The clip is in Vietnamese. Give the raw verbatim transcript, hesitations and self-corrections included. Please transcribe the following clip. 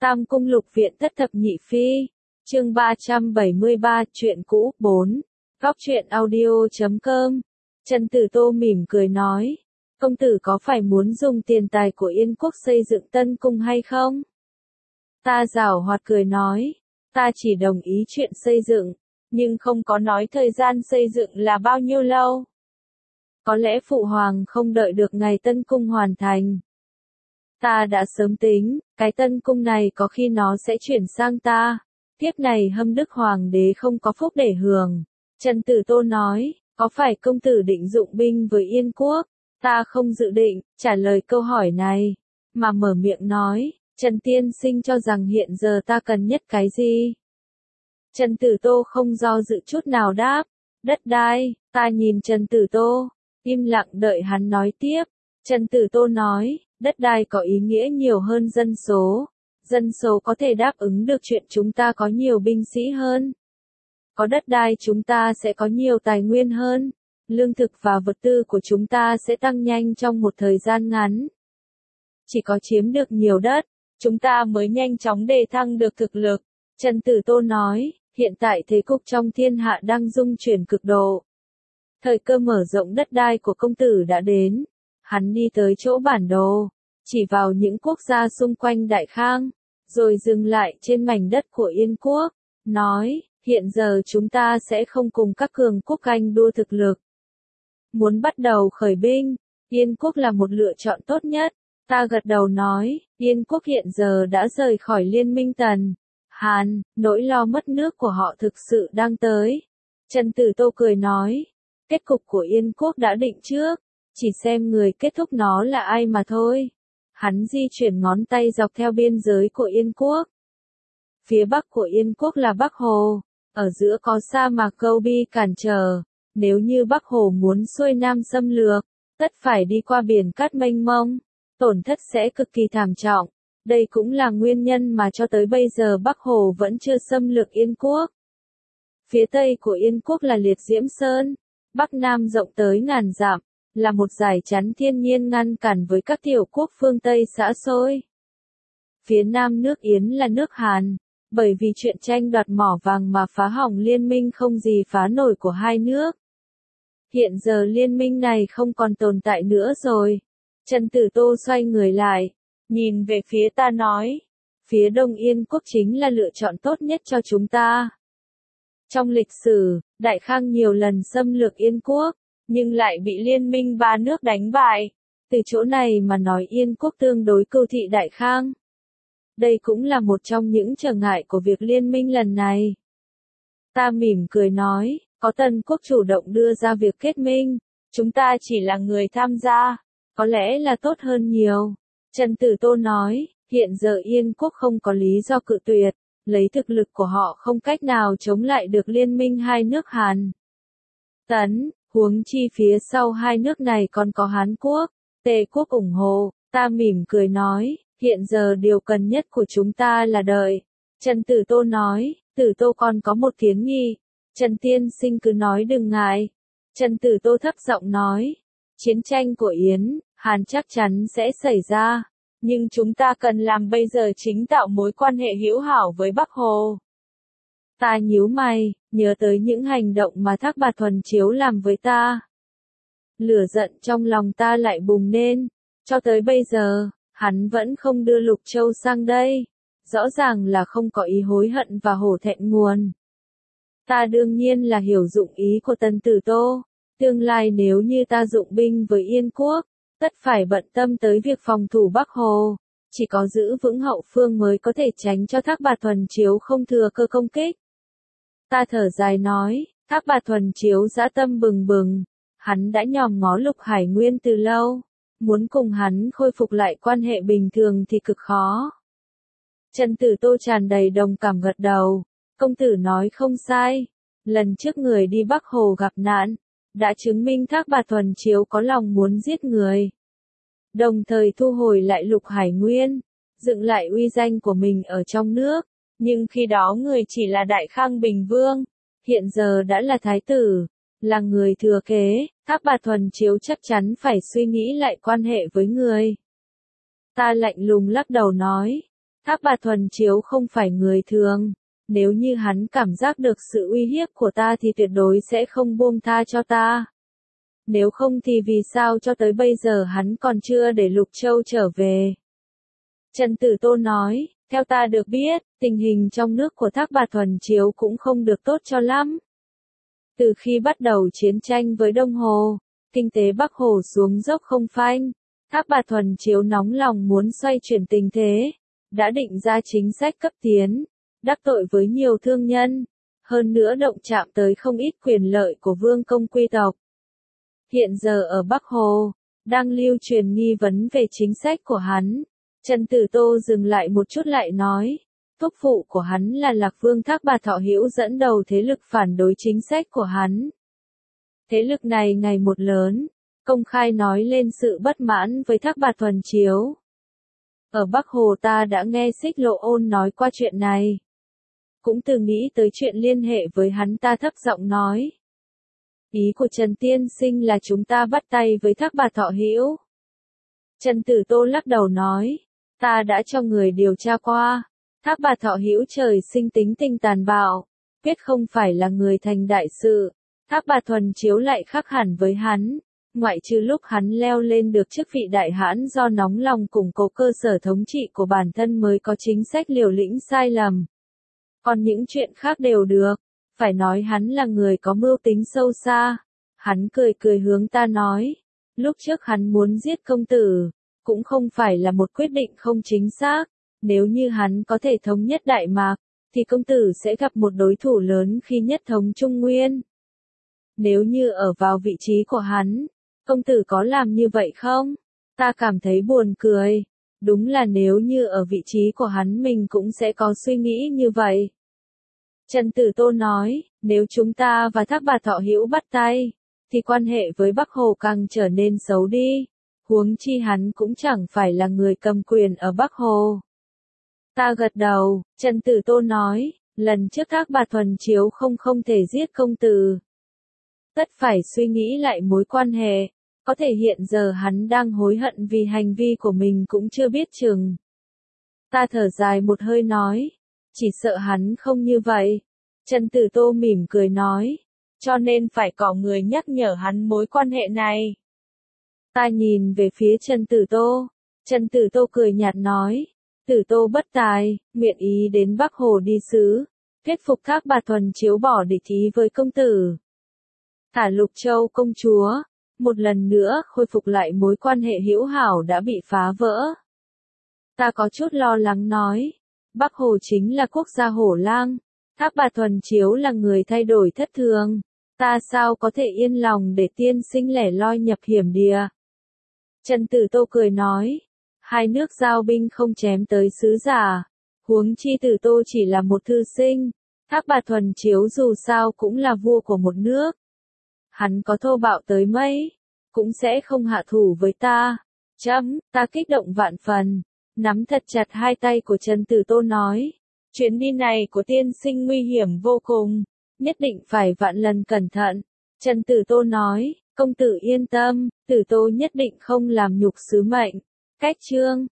Tam Cung Lục Viện Thất Thập Nhị Phi, chương ba trăm bảy mươi ba, truyện cũ, bốn. Góc truyện audio chấm com. Trần Tử Tô mỉm cười nói, công tử có phải muốn dùng tiền tài của Yên Quốc xây dựng Tân Cung hay không? Ta giảo hoạt cười nói, ta chỉ đồng ý chuyện xây dựng, nhưng không có nói thời gian xây dựng là bao nhiêu lâu. Có lẽ Phụ Hoàng không đợi được ngày Tân Cung hoàn thành. Ta đã sớm tính, cái Tân Cung này có khi nó sẽ chuyển sang ta. Tiếp này Hâm Đức Hoàng đế không có phúc để hưởng. Trần Tử Tô nói, có phải công tử định dụng binh với Yên Quốc? Ta không dự định, trả lời câu hỏi này. Mà mở miệng nói, Trần Tiên Sinh cho rằng hiện giờ ta cần nhất cái gì? Trần Tử Tô không do dự chút nào đáp, đất đai. Ta nhìn Trần Tử Tô, im lặng đợi hắn nói tiếp. Trần Tử Tô nói, đất đai có ý nghĩa nhiều hơn dân số. Dân số có thể đáp ứng được chuyện chúng ta có nhiều binh sĩ hơn. Có đất đai chúng ta sẽ có nhiều tài nguyên hơn. Lương thực và vật tư của chúng ta sẽ tăng nhanh trong một thời gian ngắn. Chỉ có chiếm được nhiều đất, chúng ta mới nhanh chóng đề thăng được thực lực. Trần Tử Tô nói, hiện tại thế cục trong thiên hạ đang dung chuyển cực độ. Thời cơ mở rộng đất đai của công tử đã đến. Hắn đi tới chỗ bản đồ, chỉ vào những quốc gia xung quanh Đại Khang, rồi dừng lại trên mảnh đất của Yên Quốc, nói, hiện giờ chúng ta sẽ không cùng các cường quốc ganh đua thực lực. Muốn bắt đầu khởi binh, Yên Quốc là một lựa chọn tốt nhất. Ta gật đầu nói, Yên Quốc hiện giờ đã rời khỏi liên minh Tần, Hàn, nỗi lo mất nước của họ thực sự đang tới. Trần Tử Tô cười nói, kết cục của Yên Quốc đã định trước, chỉ xem người kết thúc nó là ai mà thôi. Hắn di chuyển ngón tay dọc theo biên giới của Yên Quốc. Phía bắc của Yên Quốc là Bắc Hồ, ở giữa có sa mạc Gobi cản trở. Nếu như Bắc Hồ muốn xuôi nam xâm lược, tất phải đi qua biển cát mênh mông, tổn thất sẽ cực kỳ thảm trọng. Đây cũng là nguyên nhân mà cho tới bây giờ Bắc Hồ vẫn chưa xâm lược Yên Quốc. Phía tây của Yên Quốc là Liệt Diễm Sơn, Bắc Nam rộng tới ngàn dặm, là một dải chắn thiên nhiên ngăn cản với các tiểu quốc phương Tây xã xôi. Phía nam nước Yến là nước Hàn, bởi vì chuyện tranh đoạt mỏ vàng mà phá hỏng liên minh không gì phá nổi của hai nước. Hiện giờ liên minh này không còn tồn tại nữa rồi. Trần Tử Tô xoay người lại, nhìn về phía ta nói, phía đông Yên Quốc chính là lựa chọn tốt nhất cho chúng ta. Trong lịch sử, Đại Khang nhiều lần xâm lược Yên Quốc, nhưng lại bị liên minh ba nước đánh bại. Từ chỗ này mà nói Yên Quốc tương đối cưu thị Đại Khang. Đây cũng là một trong những trở ngại của việc liên minh lần này. Ta mỉm cười nói, có Tần Quốc chủ động đưa ra việc kết minh, chúng ta chỉ là người tham gia, có lẽ là tốt hơn nhiều. Trần Tử Tô nói, hiện giờ Yên Quốc không có lý do cự tuyệt, lấy thực lực của họ không cách nào chống lại được liên minh hai nước Hàn, Tấn, huống chi phía sau hai nước này còn có Hán Quốc, Tề Quốc ủng hộ. Ta mỉm cười nói, hiện giờ điều cần nhất của chúng ta là đợi. Trần Tử Tô nói, Tử Tô còn có một kiến nghị. Trần Tiên Sinh cứ nói đừng ngại. Trần Tử Tô thấp giọng nói, chiến tranh của Yến, Hàn chắc chắn sẽ xảy ra, nhưng chúng ta cần làm bây giờ chính tạo mối quan hệ hữu hảo với Bắc Hồ. Ta nhíu mày, nhớ tới những hành động mà Thác Bạt Thuần Chiếu làm với ta. Lửa giận trong lòng ta lại bùng lên, cho tới bây giờ, hắn vẫn không đưa Lục Châu sang đây. Rõ ràng là không có ý hối hận và hổ thẹn nguồn. Ta đương nhiên là hiểu dụng ý của Trần Tử Tô. Tương lai nếu như ta dụng binh với Yên Quốc, tất phải bận tâm tới việc phòng thủ Bắc Hồ. Chỉ có giữ vững hậu phương mới có thể tránh cho Thác Bạt Thuần Chiếu không thừa cơ công kích. Ta thở dài nói, Thác Bạt Thuần Chiếu dã tâm bừng bừng. Hắn đã nhòm ngó Lục Hải Nguyên từ lâu. Muốn cùng hắn khôi phục lại quan hệ bình thường thì cực khó. Trần Tử Tô tràn đầy đồng cảm gật đầu. Công tử nói không sai. Lần trước người đi Bắc Hồ gặp nạn, đã chứng minh Thác Bạt Thuần Chiếu có lòng muốn giết người. Đồng thời thu hồi lại Lục Hải Nguyên, dựng lại uy danh của mình ở trong nước. Nhưng khi đó người chỉ là Đại Khang Bình Vương, hiện giờ đã là Thái tử, là người thừa kế. Thác Bạt Thuần Chiếu chắc chắn phải suy nghĩ lại quan hệ với người. Ta lạnh lùng lắc đầu nói, Thác Bạt Thuần Chiếu không phải người thường. Nếu như hắn cảm giác được sự uy hiếp của ta thì tuyệt đối sẽ không buông tha cho ta. Nếu không thì vì sao cho tới bây giờ hắn còn chưa để Lục Châu trở về? Trần Tử Tô nói, theo ta được biết, tình hình trong nước của Thác Bạt Thuần Chiếu cũng không được tốt cho lắm. Từ khi bắt đầu chiến tranh với Đông Hồ, kinh tế Bắc Hồ xuống dốc không phanh, Thác Bạt Thuần Chiếu nóng lòng muốn xoay chuyển tình thế, đã định ra chính sách cấp tiến, đắc tội với nhiều thương nhân, hơn nữa động chạm tới không ít quyền lợi của vương công quý tộc. Hiện giờ ở Bắc Hồ, đang lưu truyền nghi vấn về chính sách của hắn. Trần Tử Tô dừng lại một chút lại nói, thúc phụ của hắn là Lạc Vương Thác Bạt Thọ Hữu dẫn đầu thế lực phản đối chính sách của hắn. Thế lực này ngày một lớn, công khai nói lên sự bất mãn với Thác Bạt Thuần Chiếu. Ở Bắc Hồ ta đã nghe Xích Lộ Ôn nói qua chuyện này. Cũng từng nghĩ tới chuyện liên hệ với hắn, ta thấp giọng nói. Ý của Trần Tiên Sinh là chúng ta bắt tay với Thác Bạt Thọ Hữu. Trần Tử Tô lắc đầu nói, ta đã cho người điều tra qua. Thác Bạt Thọ Hữu trời sinh tính tình tàn bạo, quyết không phải là người thành đại sự. Thác Bạt Thuần Chiếu lại khác hẳn với hắn, ngoại trừ lúc hắn leo lên được chức vị đại hãn do nóng lòng củng cố cơ sở thống trị của bản thân mới có chính sách liều lĩnh sai lầm. Còn những chuyện khác đều được, phải nói hắn là người có mưu tính sâu xa. Hắn cười cười hướng ta nói, lúc trước hắn muốn giết công tử, cũng không phải là một quyết định không chính xác. Nếu như hắn có thể thống nhất Đại Mạc, thì công tử sẽ gặp một đối thủ lớn khi nhất thống Trung Nguyên. Nếu như ở vào vị trí của hắn, công tử có làm như vậy không? Ta cảm thấy buồn cười. Đúng là nếu như ở vị trí của hắn mình cũng sẽ có suy nghĩ như vậy. Trần Tử Tô nói, nếu chúng ta và Thác Bạt Thọ Hữu bắt tay, thì quan hệ với Bắc Hồ càng trở nên xấu đi. Huống chi hắn cũng chẳng phải là người cầm quyền ở Bắc Hồ. Ta gật đầu, Trần Tử Tô nói, lần trước Thác Bạt Thuần Chiếu không không thể giết công tử. Tất phải suy nghĩ lại mối quan hệ, có thể hiện giờ hắn đang hối hận vì hành vi của mình cũng chưa biết chừng. Ta thở dài một hơi nói, chỉ sợ hắn không như vậy. Trần Tử Tô mỉm cười nói, cho nên phải có người nhắc nhở hắn mối quan hệ này. Ta nhìn về phía Trần Tử Tô, Trần Tử Tô cười nhạt nói, Tử Tô bất tài, nguyện ý đến Bắc Hồ đi sứ, thuyết phục Thác Bạt Thuần Chiếu bỏ địch ý với công tử. Thả Lục Châu công chúa, một lần nữa khôi phục lại mối quan hệ hữu hảo đã bị phá vỡ. Ta có chút lo lắng nói, Bắc Hồ chính là quốc gia hổ lang, Thác Bạt Thuần Chiếu là người thay đổi thất thường, ta sao có thể yên lòng để tiên sinh lẻ loi nhập hiểm địa. Trần Tử Tô cười nói, hai nước giao binh không chém tới sứ giả, huống chi Tử Tô chỉ là một thư sinh, Thác Bạt Thuần Chiếu dù sao cũng là vua của một nước. Hắn có thô bạo tới mấy, cũng sẽ không hạ thủ với ta. Chấm, ta kích động vạn phần, nắm thật chặt hai tay của Trần Tử Tô nói, chuyến đi này của tiên sinh nguy hiểm vô cùng, nhất định phải vạn lần cẩn thận. Trần Tử Tô nói, công tử yên tâm, Tử Tô nhất định không làm nhục sứ mệnh. Cách chương